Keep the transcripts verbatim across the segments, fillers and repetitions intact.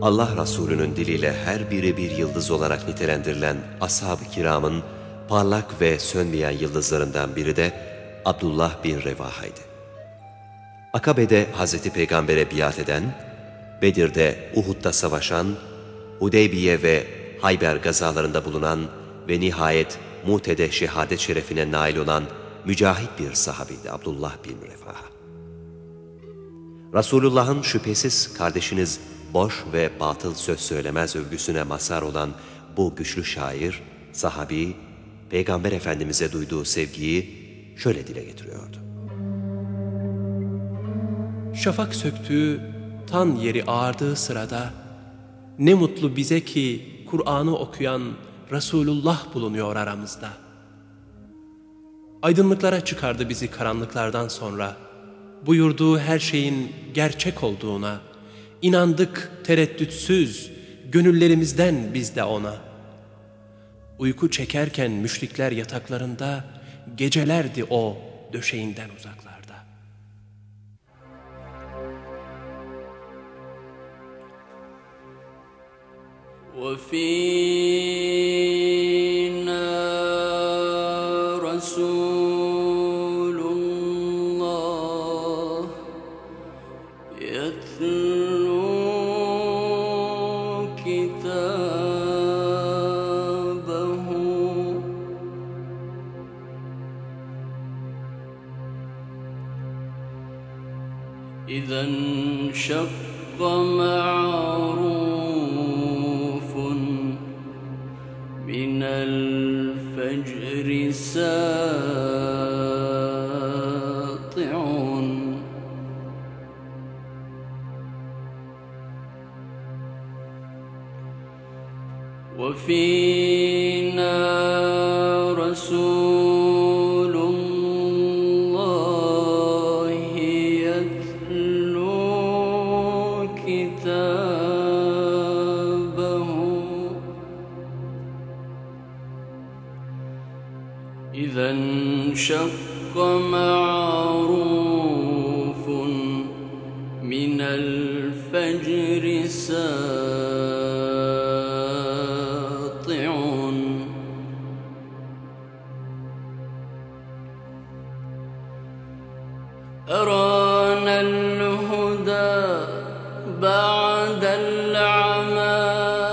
Allah Resulü'nün diliyle her biri bir yıldız olarak nitelendirilen ashab-ı kiramın parlak ve sönmeyen yıldızlarından biri de Abdullah bin Revaha'ydı. Akabe'de Hazreti Peygamber'e biat eden, Bedir'de, Uhud'da savaşan, Hudeybiye ve Hayber gazalarında bulunan ve nihayet Mu'te'de şehadet şerefine nail olan mücahit bir sahabiydi Abdullah bin Revaha. Resulullah'ın şüphesiz kardeşiniz boş ve batıl söz söylemez övgüsüne mazhar olan bu güçlü şair, sahabi, Peygamber Efendimiz'e duyduğu sevgiyi şöyle dile getiriyordu. Şafak söktüğü, tan yeri ağardığı sırada, ne mutlu bize ki Kur'an'ı okuyan Resulullah bulunuyor aramızda. Aydınlıklara çıkardı bizi karanlıklardan sonra, buyurduğu her şeyin gerçek olduğuna, inandık tereddütsüz, gönüllerimizden biz de ona. Uyku çekerken müşrikler yataklarında, gecelerdi o döşeğinden uzaklarda. وَفِينَا رَسُولُ اللَّهِ يَتْلُو كِتَابَهُ إِذَا انشَقَّ مَعْرُوفٌ مِنَ الْفَجْرِ سَاطِعٌ وَفِينَا رَسُولُ اللَّهِ يَتْلُو كِتَابَهُ إِذَا انشَقَّ مَعْرُوفٌ مِنَ الْفَجْرِ سَاطِعٌ أرانا الهدى بعد العمى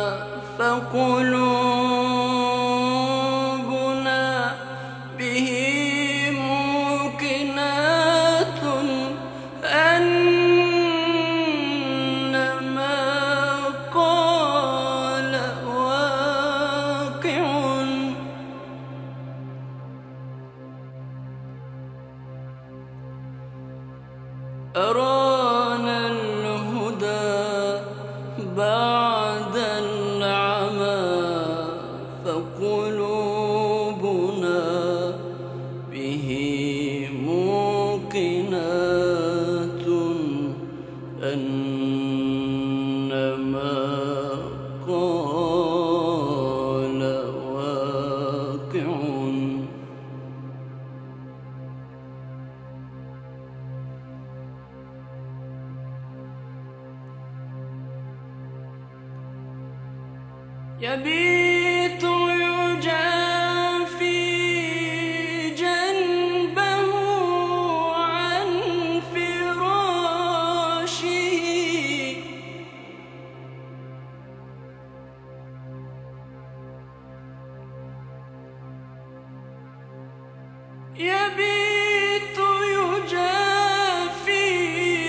فقلوبنا به موقنات أنما قال واقع أرانا الهدى بعد العمى فقلوبنا به موقنات أنما قال واقع يبيت يجافي جنبه عن فراشه يبيت يجافي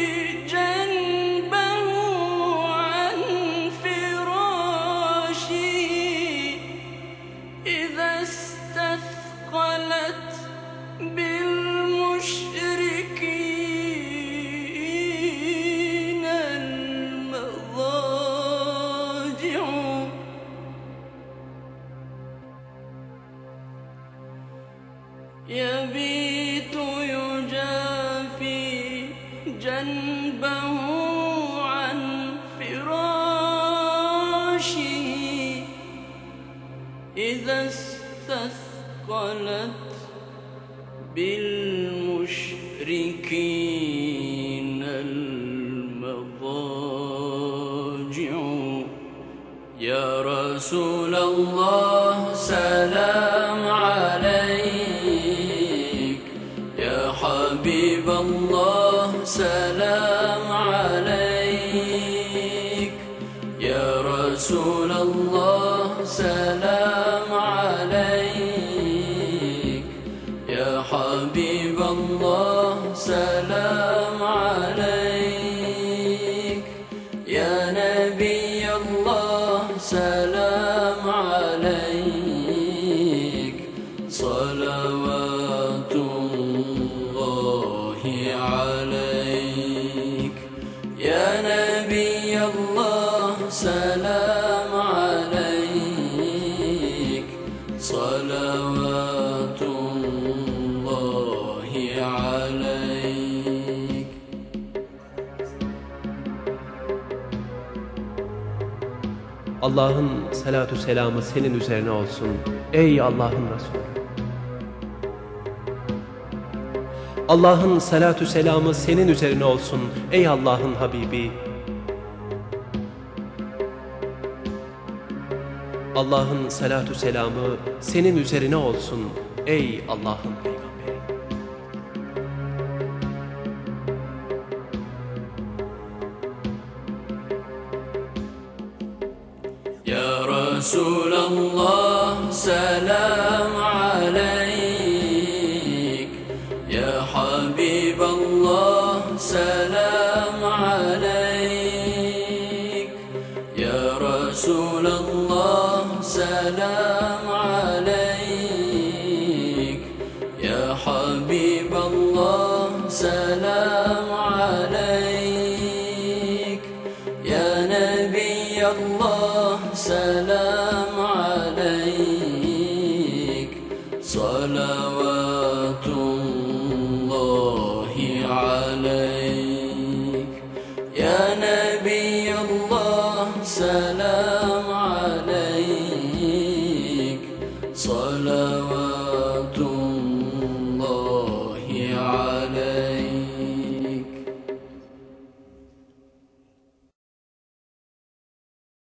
جنبه عن فراشه إذا استثقلت بالمشركين المضاجع يبيت يجافي جنبه عن فراشه إذا استثقلت بالمشركين المضاجع يا رسول الله سلام عليك، يا حبيب الله سلام عليك، يا رسول الله سلام عليك، يا حبيب الله سلام عليك، يا نبي الله سلام عليك، صلوات الله عليك، يا نبي الله سلام عليك، صلوات الله عليك. Allah'ın selatü selamı senin üzerine olsun ey Allah'ın Resulü. Allah'ın selatü selamı senin üzerine olsun ey Allah'ın Habibi. Allah'ın selatü selamı senin üzerine olsun ey Allah'ın Peygamberi. Ya Resulallah selam aleyk, ya Habiballah selam aleyk, ya Resulallah selam aleyk, ya Habiballah selam aleyk, ya Nebiyallah selam aleyk, salavatullahi aleyk, ya Nebiyallah selam aleyk, salavatullahi